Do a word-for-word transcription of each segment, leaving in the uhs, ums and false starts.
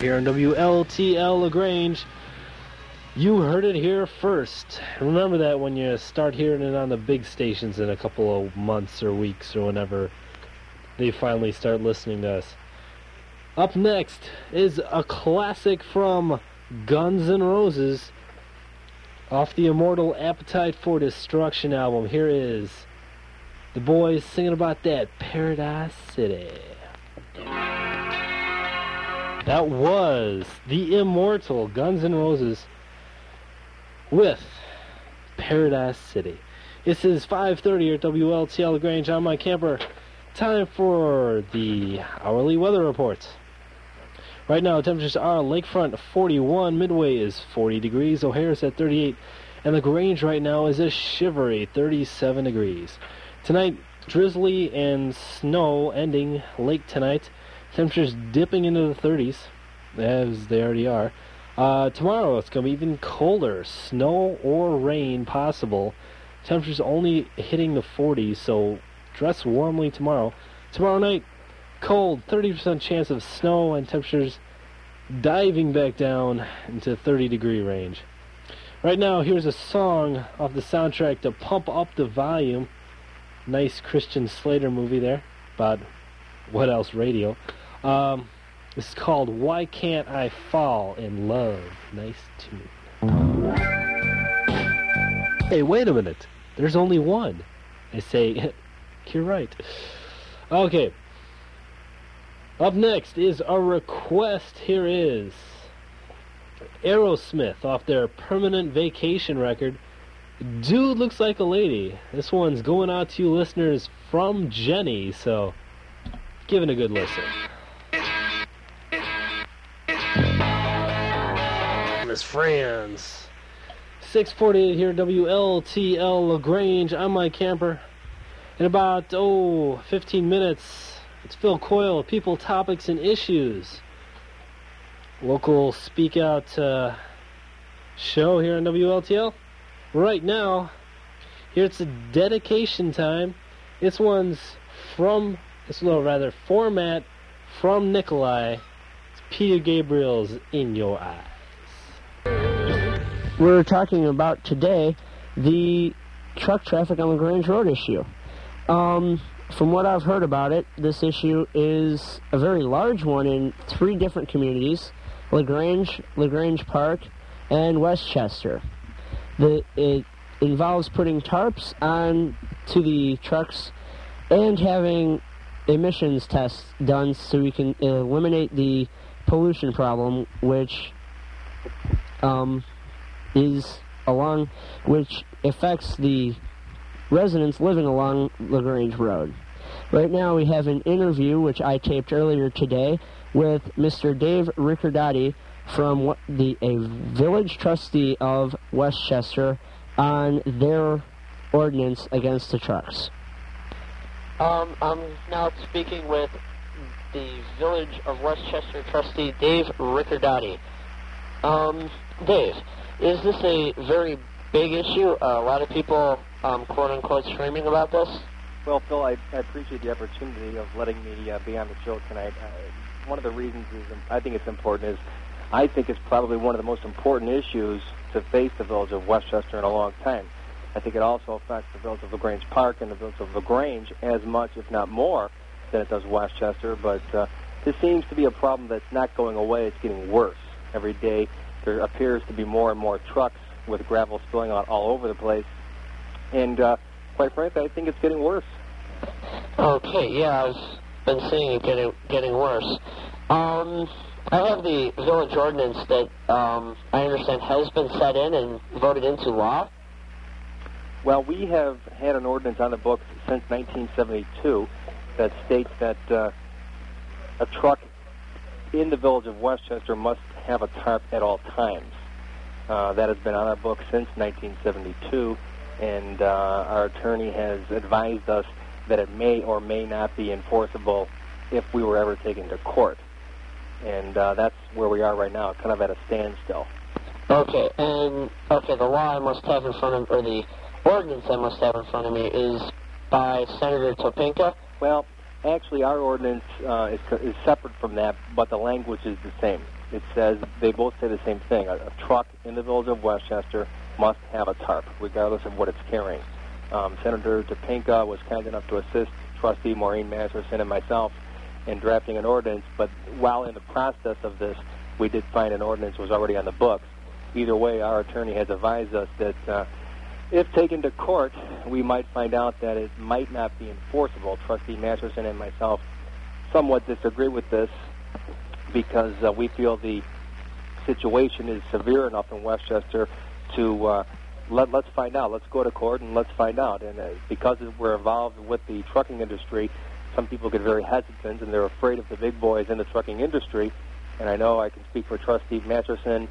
Here on W L T L LaGrange. You heard it here first. Remember that when you start hearing it on the big stations in a couple of months or weeks or whenever they finally start listening to us. Up next is a classic from Guns N' Roses off the immortal Appetite for Destruction album. Here is the boys singing about that Paradise City. That was the immortal Guns N' Roses with Paradise City. This is five thirty here at W L T L LaGrange. I'm Mike Camper. Time for the hourly weather report. Right now, temperatures are Lakefront forty-one, Midway is forty degrees, O'Hara's at thirty-eight, and LaGrange right now is a shivery thirty-seven degrees. Tonight, drizzly and snow ending late tonight. Temperatures dipping into the thirties, as they already are. Uh, tomorrow, it's going to be even colder. Snow or rain possible. Temperatures only hitting the forties, so dress warmly tomorrow. Tomorrow night, cold, thirty percent chance of snow, and temperatures diving back down into thirty degree range. Right now, here's a song off the soundtrack to Pump Up the Volume. Nice Christian Slater movie there, about What Else Radio. Um, this is called Why Can't I Fall in Love? Nice tune. Hey, wait a minute. There's only one. I say, you're right. Okay. Up next is a request. Here is Aerosmith off their Permanent Vacation record. Dude Looks Like a Lady. This one's going out to you listeners from Jenny, so give it a good listen. Miss friends. six forty-eight here at W L T L LaGrange. I'm Mike Camper. In about, oh, fifteen minutes, it's Phil Coyle, People, Topics, and Issues. Local Speak Out uh, show here on W L T L. Right now, here it's a dedication time. This one's from, this little rather format from Nikolai. It's Peter Gabriel's In Your Eyes. We're talking about today the truck traffic on LaGrange Road issue. Um, from what I've heard about it, this issue is a very large one in three different communities: LaGrange, LaGrange Park, and Westchester. The, it involves putting tarps on to the trucks and having emissions tests done so we can eliminate the pollution problem, which um, is along, which affects the residents living along LaGrange Road. Right now we have an interview, which I taped earlier today, with Mister Dave Riccardotti from the a village trustee of Westchester on their ordinance against the trucks. Um, I'm now speaking with the village of Westchester trustee Dave Riccardotti. Um, Dave, is this a very big issue? Uh, a lot of people, um, quote-unquote, screaming about this? Well, Phil, I, I appreciate the opportunity of letting me uh, be on the show tonight. Uh, one of the reasons is I think it's important is I think it's probably one of the most important issues to face the village of Westchester in a long time. I think it also affects the village of LaGrange Park and the village of LaGrange as much, if not more, than it does Westchester. But uh, this seems to be a problem that's not going away. It's getting worse every day. There appears to be more and more trucks with gravel spilling out all over the place. And uh, quite frankly, I think it's getting worse. Okay, yeah, I've been seeing it getting, getting worse. Um, I have the village ordinance that um, I understand has been set in and voted into law. Well, we have had an ordinance on the books since nineteen seventy-two that states that uh, a truck in the village of Westchester must have a tarp at all times. Uh, that has been on our books since nineteen seventy-two, and uh, our attorney has advised us that it may or may not be enforceable if we were ever taken to court. And uh, that's where we are right now, kind of at a standstill. Okay, and okay, the law I must have in front of, or the ordinance I must have in front of me is by Senator Topinka? Well, actually, our ordinance uh, is, is separate from that, but the language is the same. it says, they both say the same thing. A, a truck in the village of Westchester must have a tarp, regardless of what it's carrying. Um, Senator Topinka was kind enough to assist Trustee Maureen Masterson and myself in drafting an ordinance, but while in the process of this, we did find an ordinance was already on the books. Either way, our attorney has advised us that uh, if taken to court, we might find out that it might not be enforceable. Trustee Masterson and myself somewhat disagree with this because uh, we feel the situation is severe enough in Westchester to uh, let, let's find out. Let's go to court and let's find out. And uh, because we're involved with the trucking industry, some people get very hesitant and they're afraid of the big boys in the trucking industry. And I know I can speak for Trustee Masterson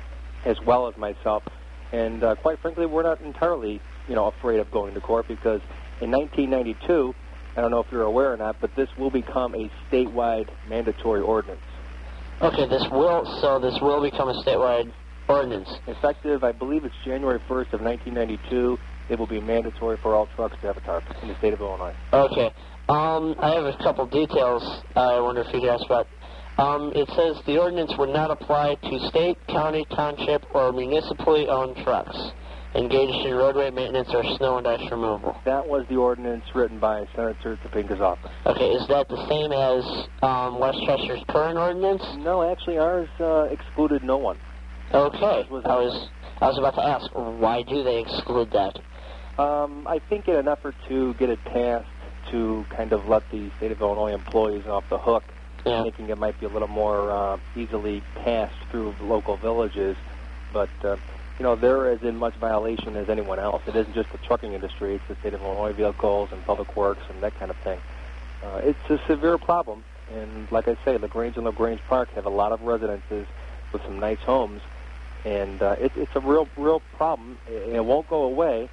as well as myself. And uh, quite frankly, we're not entirely, you know, afraid of going to court because in nineteen ninety-two, I don't know if you're aware or not, but this will become a statewide mandatory ordinance. Okay, this will, so this will become a statewide ordinance. Effective, I believe it's January first of nineteen ninety-two, it will be mandatory for all trucks to have a tarp in the state of Illinois. Okay. Um, I have a couple details I wonder if you could ask about. Um, it says the ordinance would not apply to state, county, township, or municipally owned trucks engaged in roadway maintenance or snow and ice removal. That was the ordinance written by Senator Topinka's office. Okay, is that the same as um, Westchester's current ordinance? No, actually ours uh, excluded no one. Okay, was I was I was about to ask, why do they exclude that? Um, I think in an effort to get it passed to kind of let the state of Illinois employees off the hook, yeah. Thinking it might be a little more uh, easily passed through local villages, but uh, you know, they're as in much violation as anyone else. It isn't just the trucking industry, it's the state of Illinois vehicles and public works and that kind of thing. Uh, it's a severe problem, and like I say, LaGrange and LaGrange Park have a lot of residences with some nice homes, and uh, it, it's a real, real problem, and it won't go away,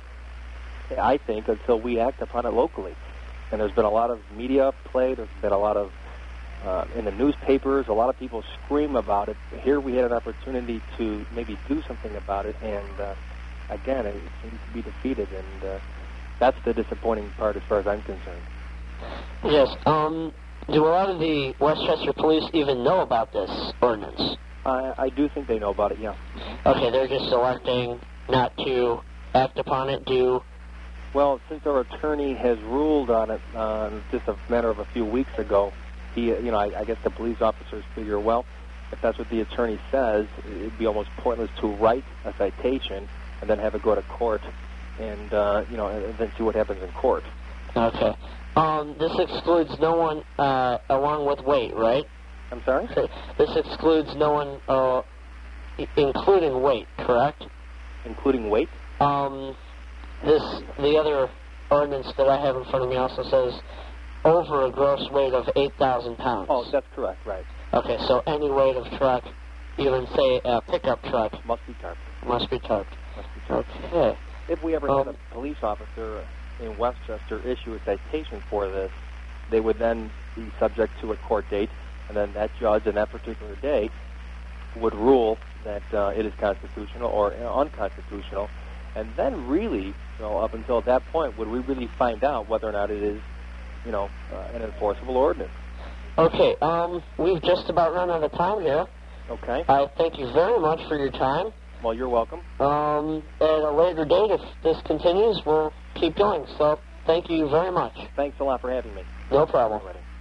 I think, until we act upon it locally. And there's been a lot of media play, there's been a lot of Uh, in the newspapers, a lot of people scream about it. Here we had an opportunity to maybe do something about it, and uh, again, it seems to be defeated, and uh, that's the disappointing part as far as I'm concerned. Yes. Um, do a lot of the Westchester police even know about this ordinance? I, I do think they know about it, yeah. Okay, they're just electing not to act upon it, do... Well, since our attorney has ruled on it uh, just a matter of a few weeks ago, He, you know, I, I guess the police officers figure, well, if that's what the attorney says, it'd be almost pointless to write a citation and then have it go to court and, uh, you know, and then see what happens in court. Okay. Um, this excludes no one uh, along with weight, right? I'm sorry? This excludes no one, uh, including weight, correct? Including weight? Um, this, the other ordinance that I have in front of me also says over a gross weight of eight thousand pounds. Oh, that's correct, right. Okay, so any weight of truck, even say a pickup truck... Must be tarped. Must be tarped. Must be tarped. Okay. If we ever um, had a police officer in Westchester issue a citation for this, they would then be subject to a court date, and then that judge on that particular day would rule that uh, it is constitutional or unconstitutional, and then really, you know, up until that point, would we really find out whether or not it is, you know, uh, an enforceable ordinance. Okay, um, we've just about run out of time here. Okay. I thank you very much for your time. Well, you're welcome. Um, at a later date, if this continues, we'll keep going. So, thank you very much. Thanks a lot for having me. No problem.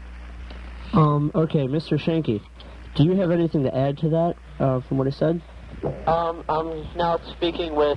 Um, okay, Mister Shanky, do you have anything to add to that, uh, from what I said? Um, I'm now speaking with...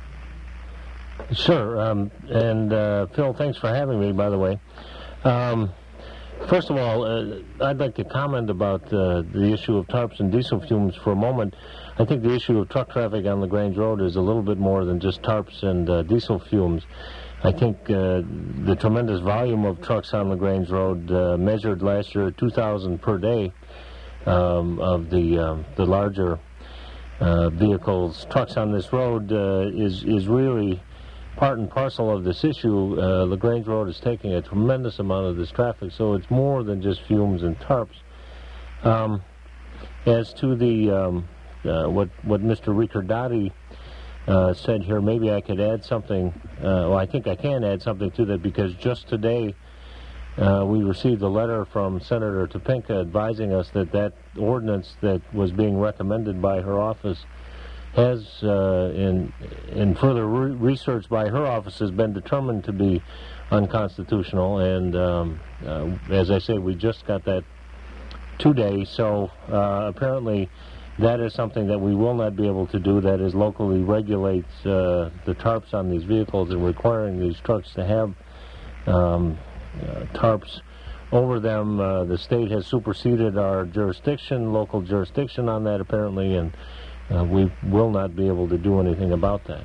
Sure, um, and, uh, Phil, thanks for having me, by the way. Um, first of all, uh, I'd like to comment about uh, the issue of tarps and diesel fumes for a moment. I think the issue of truck traffic on LaGrange Road is a little bit more than just tarps and uh, diesel fumes. I think uh, the tremendous volume of trucks on LaGrange Road uh, measured last year at two thousand per day um, of the uh, the larger uh, vehicles, trucks on this road uh, is is really part and parcel of this issue. uh, LaGrange Road is taking a tremendous amount of this traffic, so it's more than just fumes and tarps. Um, as to the um, uh, what what Mister Ricordati uh, said here, maybe I could add something. Uh, well, I think I can add something to that, because just today uh, we received a letter from Senator Topinka advising us that that ordinance that was being recommended by her office has, uh, in, in further re research by her office, has been determined to be unconstitutional. And um, uh, as I say, we just got that today, so uh, apparently that is something that we will not be able to do. That is, locally regulate uh, the tarps on these vehicles and requiring these trucks to have um, uh, tarps over them. Uh, the state has superseded our jurisdiction, local jurisdiction on that apparently, and uh, we will not be able to do anything about that.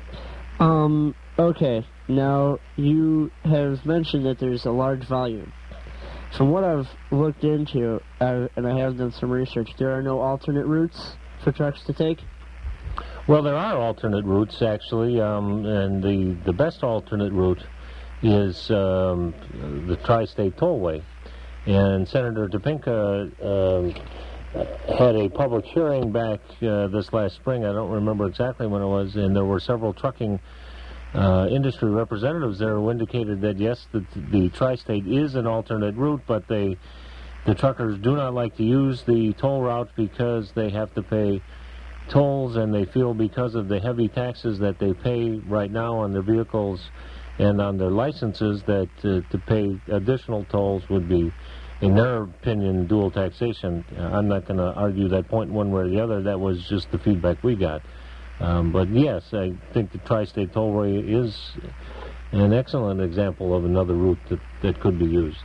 Um, okay, now you have mentioned that there's a large volume. From what I've looked into, uh, and I have done some research, there are no alternate routes for trucks to take? Well, there are alternate routes, actually, um, and the, the best alternate route is um, the Tri-State Tollway. And Senator Topinka um, had a public hearing back uh, this last spring. I don't remember exactly when it was, and there were several trucking Uh, industry representatives there who indicated that yes, the, the Tri-State is an alternate route, but they, the truckers do not like to use the toll route because they have to pay tolls, and they feel because of the heavy taxes that they pay right now on their vehicles and on their licenses that uh, to pay additional tolls would be, in their opinion, dual taxation. Uh, I'm not going to argue that point one way or the other. That was just the feedback we got. Um, but yes, I think the Tri-State Tollway is an excellent example of another route that, that could be used.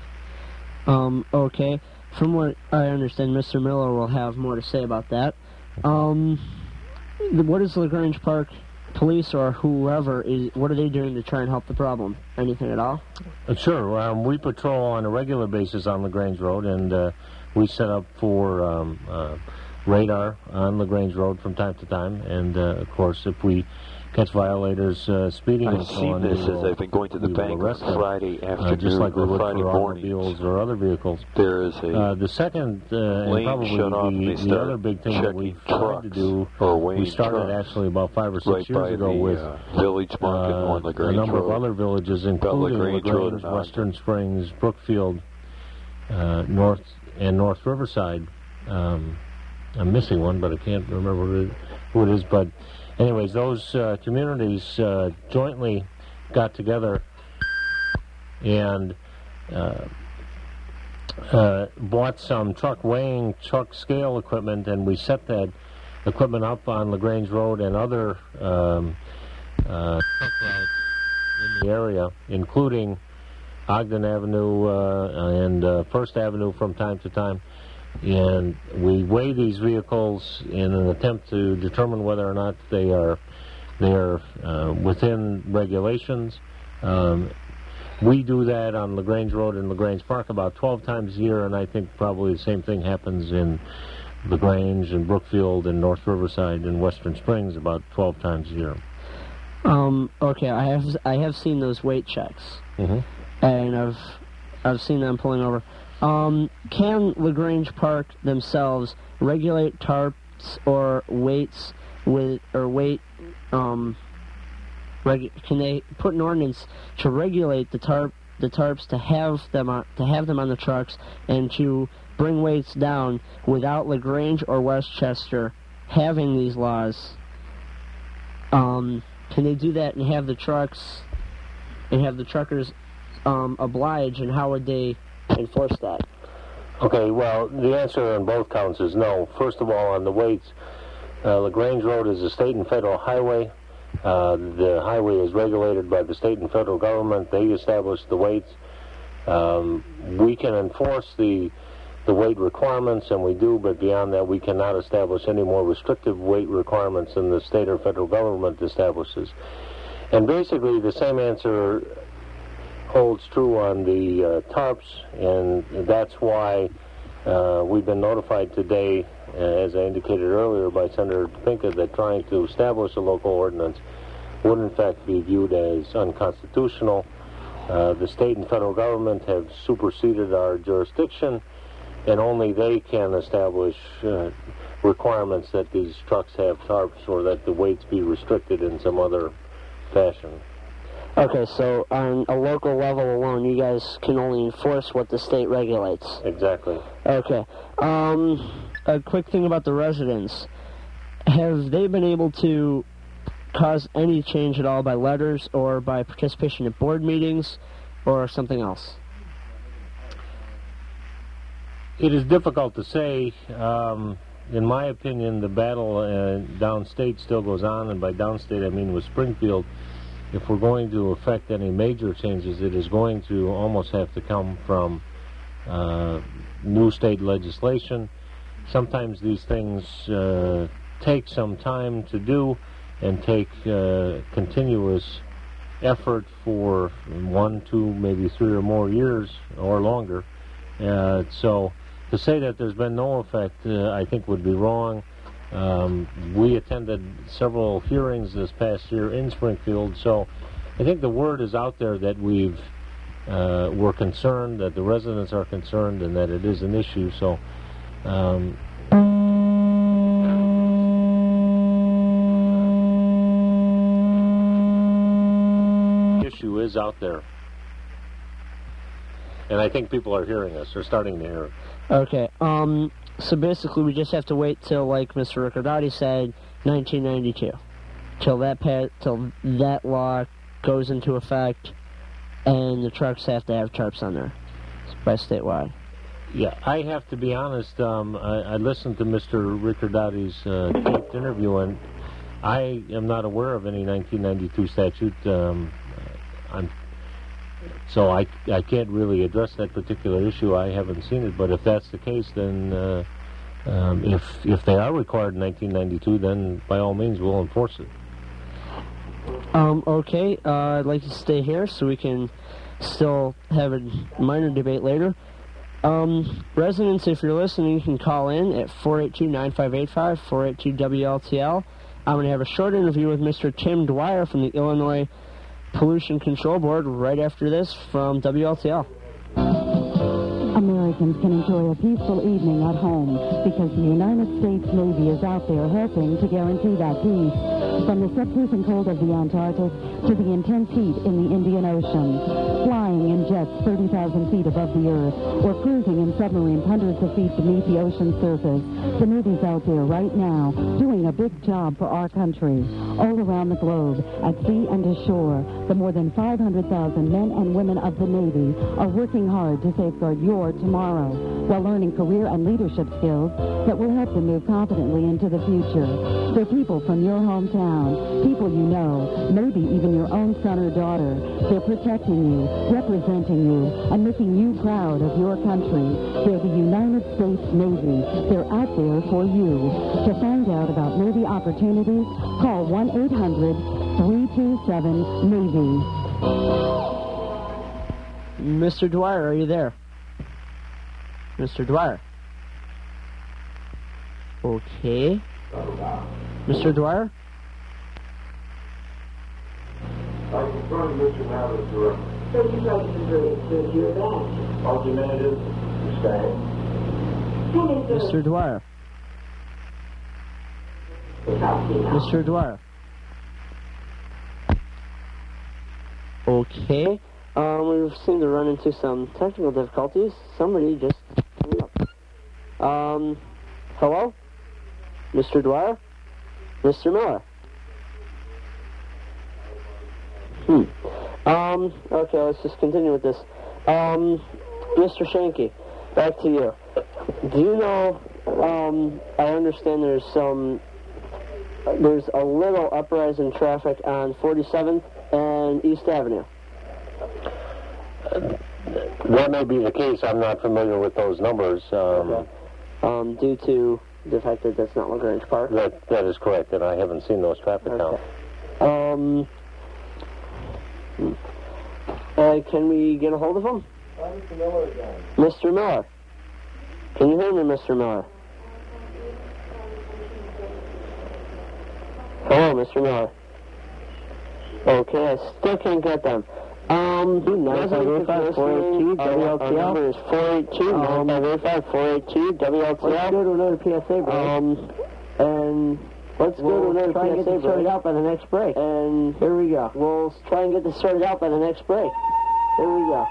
Um, okay. From what I understand, Mister Miller will have more to say about that. Um, what is LaGrange Park Police or whoever, is, what are they doing to try and help the problem? Anything at all? Uh, sure. Um, we patrol on a regular basis on LaGrange Road, and uh, we set up for um, uh, radar on LaGrange Road from time to time, and uh, of course if we catch violators uh, speeding I've and so seen on, this we will, as I've been going to the bank on Friday afternoon uh, just like we or would Friday for morning. automobiles or other vehicles. There is a uh, the second uh, and lane probably shut off, and the, they the start other big thing that we've checking tried to do, or we started trucks actually about five or six right years by ago the, with uh, Village Market uh, on LaGrange a number Road. of other villages, including LaGrange LaGrange, Road and Western Springs, Brookfield, uh, North and North Riverside. Um, I'm missing one, but I can't remember who it, who it is. But anyways, those uh, communities uh, jointly got together and uh, uh, bought some truck weighing, truck scale equipment, and we set that equipment up on LaGrange Road and other um, uh, truck routes in the area, including Ogden Avenue uh, and uh, First Avenue from time to time. And we weigh these vehicles in an attempt to determine whether or not they are they are uh, within regulations. Um, we do that on LaGrange Road and LaGrange Park about twelve times a year, and I think probably the same thing happens in LaGrange and Brookfield and North Riverside and Western Springs about twelve times a year. Um, okay, I have I have seen those weight checks, Mm-hmm. and I've I've seen them pulling over. Um, can LaGrange Park themselves regulate tarps or weights with or weight? Um, regu can they put an ordinance to regulate the tarp the tarps to have them on, to have them on the trucks and to bring weights down without LaGrange or Westchester having these laws? Um, can they do that and have the trucks and have the truckers um, oblige? And how would they enforce that? Okay, well, the answer on both counts is no. First of all, on the weights, uh, LaGrange Road is a state and federal highway. Uh, the highway is regulated by the state and federal government. They establish the weights. Um, we can enforce the the weight requirements, and we do, but beyond that, we cannot establish any more restrictive weight requirements than the state or federal government establishes. And basically, the same answer holds true on the uh, tarps, and that's why uh, we've been notified today, uh, as I indicated earlier, by Senator Topinka, that trying to establish a local ordinance would in fact be viewed as unconstitutional. Uh, the state and federal government have superseded our jurisdiction, and only they can establish uh, requirements that these trucks have tarps or that the weights be restricted in some other fashion. Okay, so on a local level alone, you guys can only enforce what the state regulates. Exactly. Okay. Um, a quick thing about the residents. Have they been able to cause any change at all by letters or by participation at board meetings or something else? It is difficult to say. Um, in my opinion, the battle uh, downstate still goes on, and by downstate I mean with Springfield. If we're going to affect any major changes, it is going to almost have to come from uh, new state legislation. Sometimes these things uh, take some time to do and take uh, continuous effort for one, two, maybe three or more years or longer. Uh, so to say that there's been no effect, uh, I think would be wrong. Um, we attended several hearings this past year in Springfield, so I think the word is out there that we've uh, we're concerned, that the residents are concerned, and that it is an issue. So um, the issue is out there, and I think people are hearing us. They're starting to hear it. Okay. Um. So basically, we just have to wait till, like Mister Ricordati said, nineteen ninety-two, till that pa- till that law goes into effect, and the trucks have to have tarps on there by statewide. Yeah, I have to be honest. Um, I, I listened to Mister Ricordati's uh, taped interview, and I am not aware of any nineteen ninety-two statute. Um, I'm So I, I can't really address that particular issue. I haven't seen it, but if that's the case, then uh, um, if if they are required in nineteen ninety-two, then by all means we'll enforce it. Um, okay, uh, I'd like to stay here so we can still have a minor debate later. Um, residents, if you're listening, you can call in at four eight two, nine five eight five, four eight two W L T L. I'm going to have a short interview with Mister Tim Dwyer from the Illinois Pollution Control Board right after this from W L T L. Americans can enjoy a peaceful evening at home because the United States Navy is out there helping to guarantee that peace. From the subtrooping cold of the Antarctic to the intense heat in the Indian Ocean, flying in jets thirty thousand feet above the Earth, or cruising in submarines hundreds of feet beneath the ocean surface, the Navy's out there right now doing a big job for our country. All around the globe, at sea and ashore, the more than five hundred thousand men and women of the Navy are working hard to safeguard your tomorrow while learning career and leadership skills that will help them move confidently into the future. They're people from your hometown, people you know, maybe even your own son or daughter. They're protecting you, representing you, and making you proud of your country. They're the United States Navy. They're out there for you. To find out about Navy opportunities, call one eight hundred, three two seven, Navy. Mister Dwyer, are you there? Mister Dwyer. Okay. Mister Dwyer? I confirm Mister Matter is correct. So you'd like to do your best. Argumentative, stay. Mister Dwyer. Mister Dwyer. Okay. Um, we seem to run into some technical difficulties. Somebody just hung up. Um, hello? Mister Dwyer? Mister Miller? Hmm. Um, okay, let's just continue with this. Um, Mister Shanky, back to you. Do you know, um, I understand there's some, there's a little uprise in traffic on forty-seventh and East Avenue. That may be the case. I'm not familiar with those numbers. Um, okay. um, due to the fact that that's not LaGrange Park? That, that is correct, and I haven't seen those traffic okay. counts. Um, uh, can we get a hold of him? Uh, Mister Miller again. Mister Miller. Can you hear me, Mister Miller? Hello, Mister Miller. Okay, I still can't get them. Um, nine five eight five, four eight two, W L T L. Our number is four eight two, nine five eight five, four eight two, W L T L. Let's go to another P S A break. Um, and Let's we'll go to try and get this sorted out by the next break. And here we go. We'll try and get this sorted out by the next break. Here we go.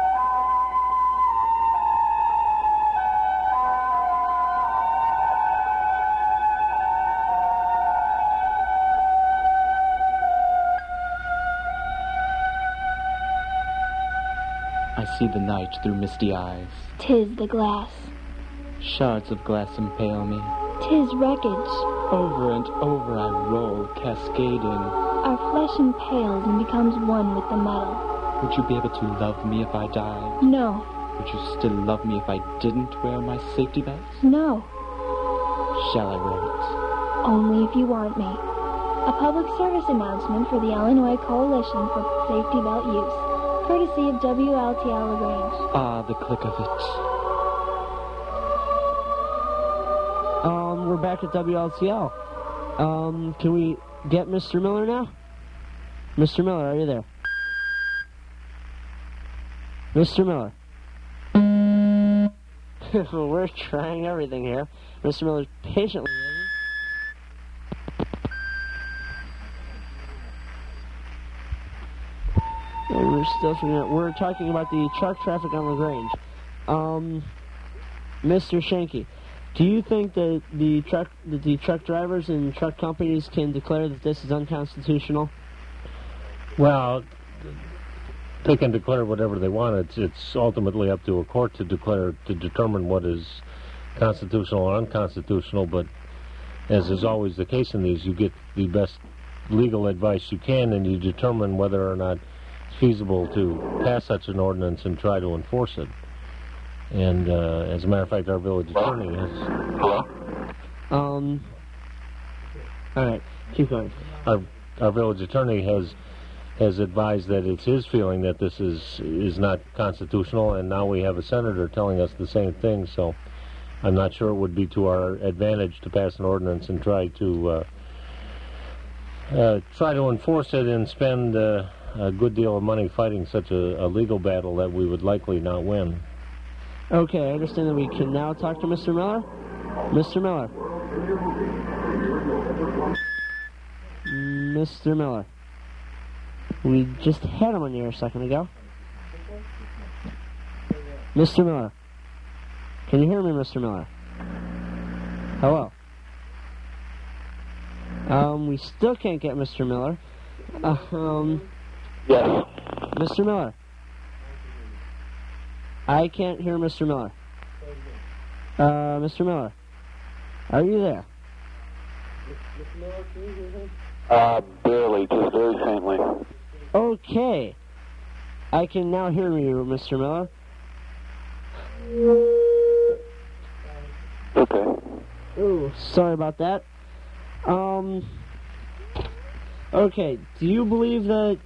I see the night through misty eyes. 'Tis the glass. Shards of glass impale me. 'Tis wreckage. Over and over I roll, cascading. Our flesh impales and becomes one with the metal. Would you be able to love me if I died? No. Would you still love me if I didn't wear my safety belts? No. Shall I wear it? Only if you want me. A public service announcement for the Illinois Coalition for Safety Belt Use, courtesy of W L T L LaGrange. Ah, the click of it. Um, we're back at W L T L. Um, can we get Mister Miller now? Mister Miller, are you there? Mister Miller. We're trying everything here. Mister Miller's patiently waiting. And we're still figuring out. We're talking about the truck traffic on LaGrange. Um, Mister Shanky, do you think that the truck that the truck drivers and truck companies can declare that this is unconstitutional? Well, they can declare whatever they want. It's it's ultimately up to a court to declare, to determine what is constitutional or unconstitutional, but as is always the case in these, you get the best legal advice you can, and you determine whether or not it's feasible to pass such an ordinance and try to enforce it. And uh, as a matter of fact, our village attorney has... Hello? Um, all right, keep going. Our, our village attorney has... has advised that it's his feeling that this is is not constitutional, and now we have a senator telling us the same thing, so I'm not sure it would be to our advantage to pass an ordinance and try to uh, uh, try to enforce it and spend uh, a good deal of money fighting such a, a legal battle that we would likely not win. Okay, I understand that we can now talk to Mister Miller. Mister Miller. Mister Miller. We just had him on the air a second ago. Mister Miller. Can you hear me, Mister Miller? Hello. Um, we still can't get Mister Miller. Uh, um... Yes. Mister Miller. I can't hear Mister Miller. Uh, Mister Miller. Are you there? Mister Miller, can you hear him? Uh, barely, just very faintly. Okay. I can now hear you, Mister Miller. Okay. Ooh, sorry about that. Um, okay, do you believe that...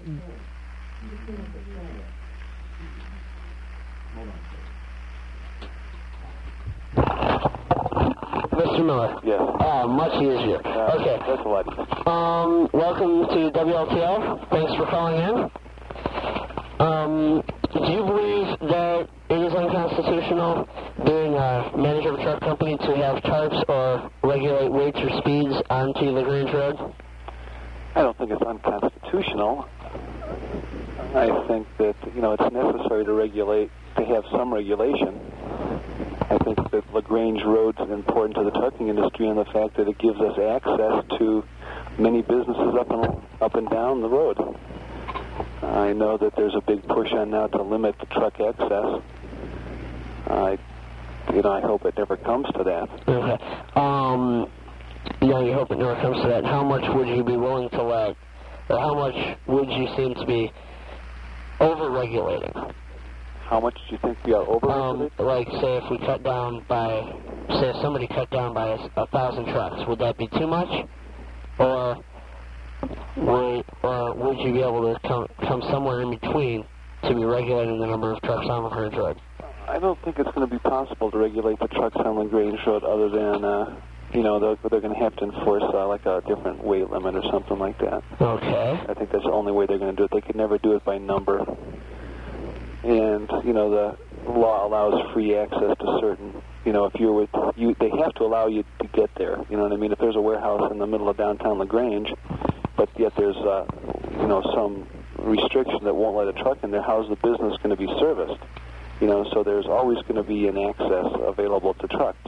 Mister Miller. Yes. Ah, much easier. Uh, okay. That's a lot easier. Um, welcome to W L T L. Thanks for calling in. Um, do you believe that it is unconstitutional, being a manager of a truck company, to have tarps or regulate weights or speeds onto LaGrange Road? I don't think it's unconstitutional. I think that, you know, it's necessary to regulate, to have some regulation. I think that LaGrange Road is important to the trucking industry and the fact that it gives us access to many businesses up and up and down the road. I know that there's a big push on now to limit the truck access. I, you know, I hope it never comes to that. Okay. Um, yeah, you hope it never comes to that. How much would you be willing to let, or how much would you seem to be over-regulating? How much do you think we are over-regulating? Um, like, say if we cut down by, say if somebody cut down by a, a thousand trucks, would that be too much? Or would, or would you be able to come, come somewhere in between to be regulating the number of trucks on LaGrange Road? I don't think it's going to be possible to regulate the trucks on LaGrange Road other than, uh, you know, they're, they're going to have to enforce uh, like a different weight limit or something like that. Okay. I think that's the only way they're going to do it. They could never do it by number. And, you know, the law allows free access to certain You know, if you're with you, they have to allow you to get there. You know what I mean? If there's a warehouse in the middle of downtown LaGrange, but yet there's uh, you know some restriction that won't let a truck in there, how's the business going to be serviced? You know, so there's always going to be an access available to trucks.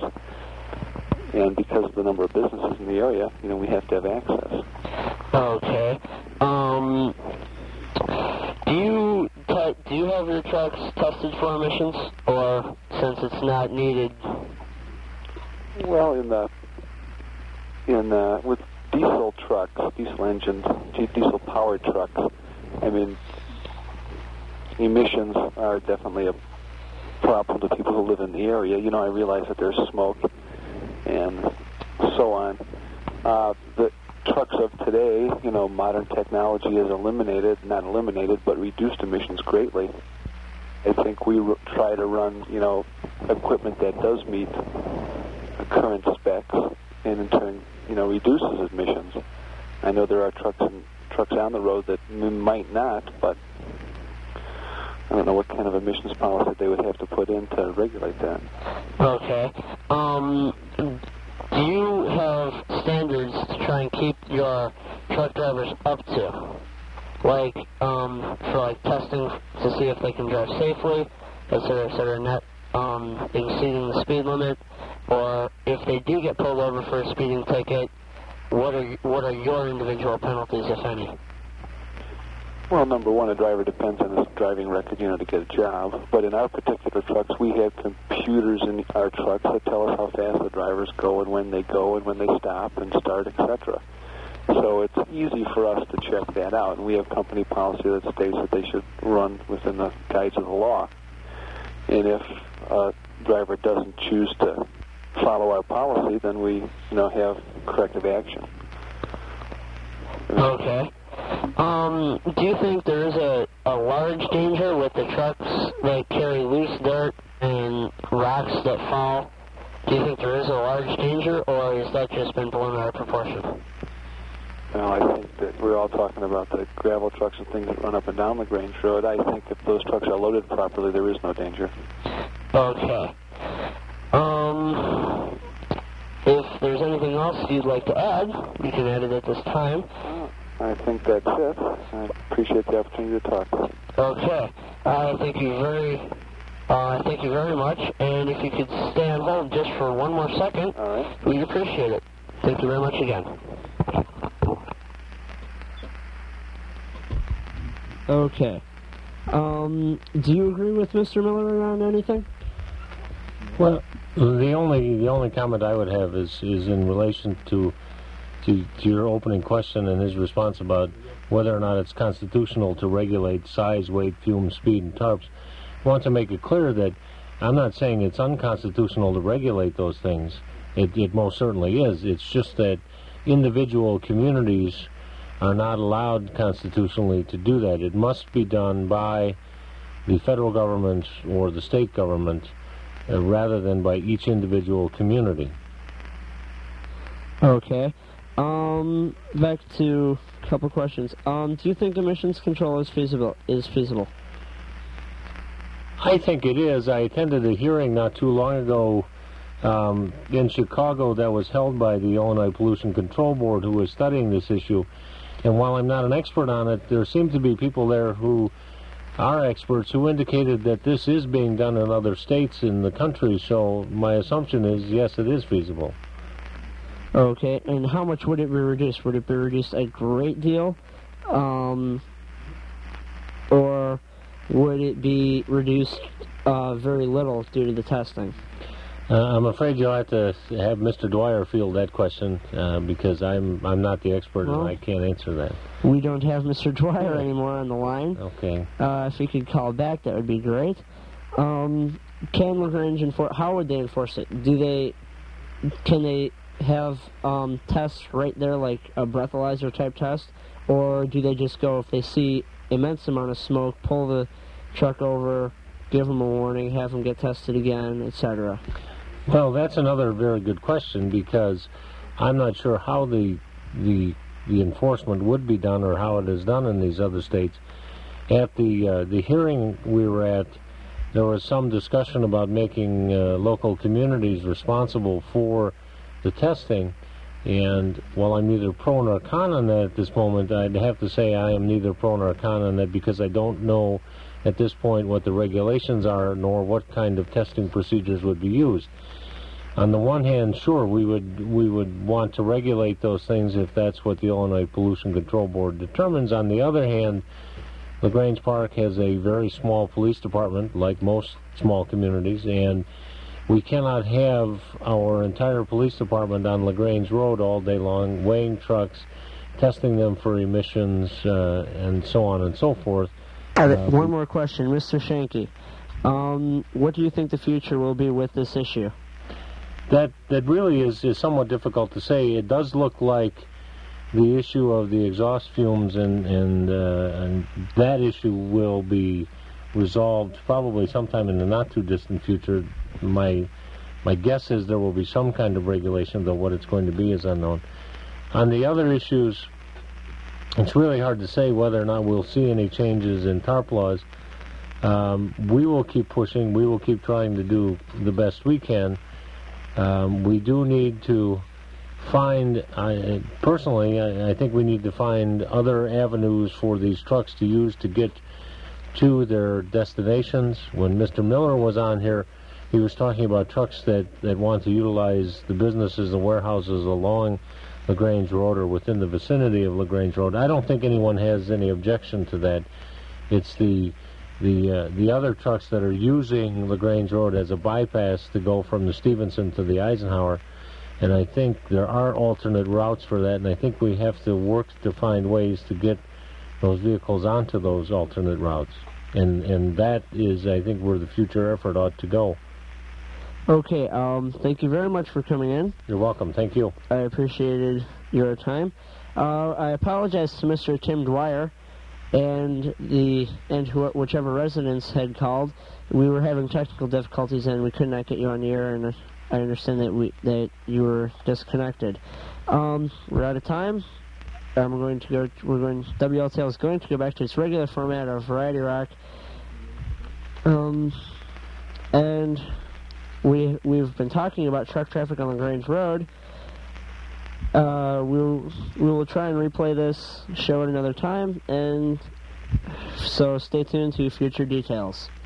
And because of the number of businesses in the area, you know, we have to have access. Okay. Um, do you te- do you have your trucks tested for emissions, or since it's not needed? Well, in the in uh, with diesel trucks, diesel engines, diesel powered trucks, I mean, emissions are definitely a problem to people who live in the area. You know, I realize that there's smoke and so on. Uh, the trucks of today, you know, modern technology has eliminated, not eliminated, but reduced emissions greatly. I think we r- try to run, you know, equipment that does meet current specs and in turn, you know, reduces emissions. I know there are trucks and trucks on the road that m- might not, but I don't know what kind of emissions policy they would have to put in to regulate that. Okay. Um, do you have standards to try and keep your truck drivers up to? Like, um, for like testing to see if they can drive safely, et cetera, et cetera, not um, exceeding the speed limit, or if they do get pulled over for a speeding ticket, what are what are your individual penalties, if any? Well, number one, a driver depends on his driving record, you know, to get a job. But in our particular trucks, we have computers in our trucks that tell us how fast the drivers go and when they go and when they stop and start, et cetera. So it's easy for us to check that out. And we have company policy that states that they should run within the guides of the law. And if a driver doesn't choose to follow our policy, then we, you know, have corrective action. Okay. Um, do you think there is a, a large danger with the trucks that carry loose dirt and rocks that fall? Do you think there is a large danger, or has that just been blown out of proportion? Well, I think that we're all talking about the gravel trucks and things that run up and down LaGrange Road. I think if those trucks are loaded properly, there is no danger. Okay. Um, if there's anything else you'd like to add, you can add it at this time. I think that's it. I appreciate the opportunity to talk. Okay. Uh, thank you very, uh, thank you very much. And if you could stay on hold just for one more second, all right, we'd appreciate it. Thank you very much again. Okay. Um, do you agree with Mister Miller on anything? Well, the only the only comment I would have is is in relation to. To, to your opening question and his response about whether or not it's constitutional to regulate size, weight, fume, speed, and tarps. I want to make it clear that I'm not saying it's unconstitutional to regulate those things. It, it most certainly is. It's just that individual communities are not allowed constitutionally to do that. It must be done by the federal government or the state government uh, rather than by each individual community. Okay. Um, back to a couple questions. Um, do you think emissions control is feasible? Is feasible? I think it is. I attended a hearing not too long ago um, in Chicago that was held by the Illinois Pollution Control Board, who was studying this issue. And while I'm not an expert on it, there seem to be people there who are experts who indicated that this is being done in other states in the country. So my assumption is, yes, it is feasible. Okay, and how much would it be reduced? Would it be reduced a great deal? Um, or would it be reduced uh, very little due to the testing? Uh, I'm afraid you'll have to have Mister Dwyer field that question uh, because I'm I'm not the expert well, and I can't answer that. We don't have Mister Dwyer anymore on the line. Okay. Uh, if he could call back, that would be great. Um, can LaGrange enforce? How would they enforce it? Do they? Can they have um, tests right there, like a breathalyzer type test, or do they just go if they see immense amount of smoke, pull the truck over, give them a warning, have them get tested again, et cetera? Well, that's another very good question because I'm not sure how the the the enforcement would be done or how it is done in these other states. At the uh, the hearing we were at, there was some discussion about making uh, local communities responsible for the testing. And while I'm neither pro nor con on that at this moment, I'd have to say I am neither pro nor con on that because I don't know at this point what the regulations are nor what kind of testing procedures would be used. On the one hand, sure, we would we would want to regulate those things if that's what the Illinois Pollution Control Board determines. On the other hand, LaGrange Park has a very small police department, like most small communities, and we cannot have our entire police department on LaGrange Road all day long, weighing trucks, testing them for emissions, uh, and so on and so forth. Uh, one more question, Mister Shanky. Um, what do you think the future will be with this issue? That that really is, is somewhat difficult to say. It does look like the issue of the exhaust fumes and and, uh, and that issue will be resolved probably sometime in the not too distant future. My my guess is there will be some kind of regulation, though what it's going to be is unknown. On the other issues, it's really hard to say whether or not we'll see any changes in TARP laws. Um, we will keep pushing. We will keep trying to do the best we can. Um, we do need to find, I, personally, I, I think we need to find other avenues for these trucks to use to get to their destinations. When Mister Miller was on here, he was talking about trucks that, that want to utilize the businesses and warehouses along LaGrange Road or within the vicinity of LaGrange Road. I don't think anyone has any objection to that. It's the the uh, the other trucks that are using LaGrange Road as a bypass to go from the Stevenson to the Eisenhower, and I think there are alternate routes for that, and I think we have to work to find ways to get those vehicles onto those alternate routes, and and that is, I think, where the future effort ought to go. Okay, um, thank you very much for coming in. You're welcome. Thank you. I appreciated your time. Uh, I apologize to Mister Tim Dwyer and the and wh whichever residents had called. We were having technical difficulties and we could not get you on the air, and I understand that we that you were disconnected. Um, we're out of time. Um, we're going to go. We're going. W L T L is going to go back to its regular format of Variety Rock. Um, and we we've been talking about truck traffic on LaGrange Road. Uh, we'll we will try and replay this show at another time, and so stay tuned to future details.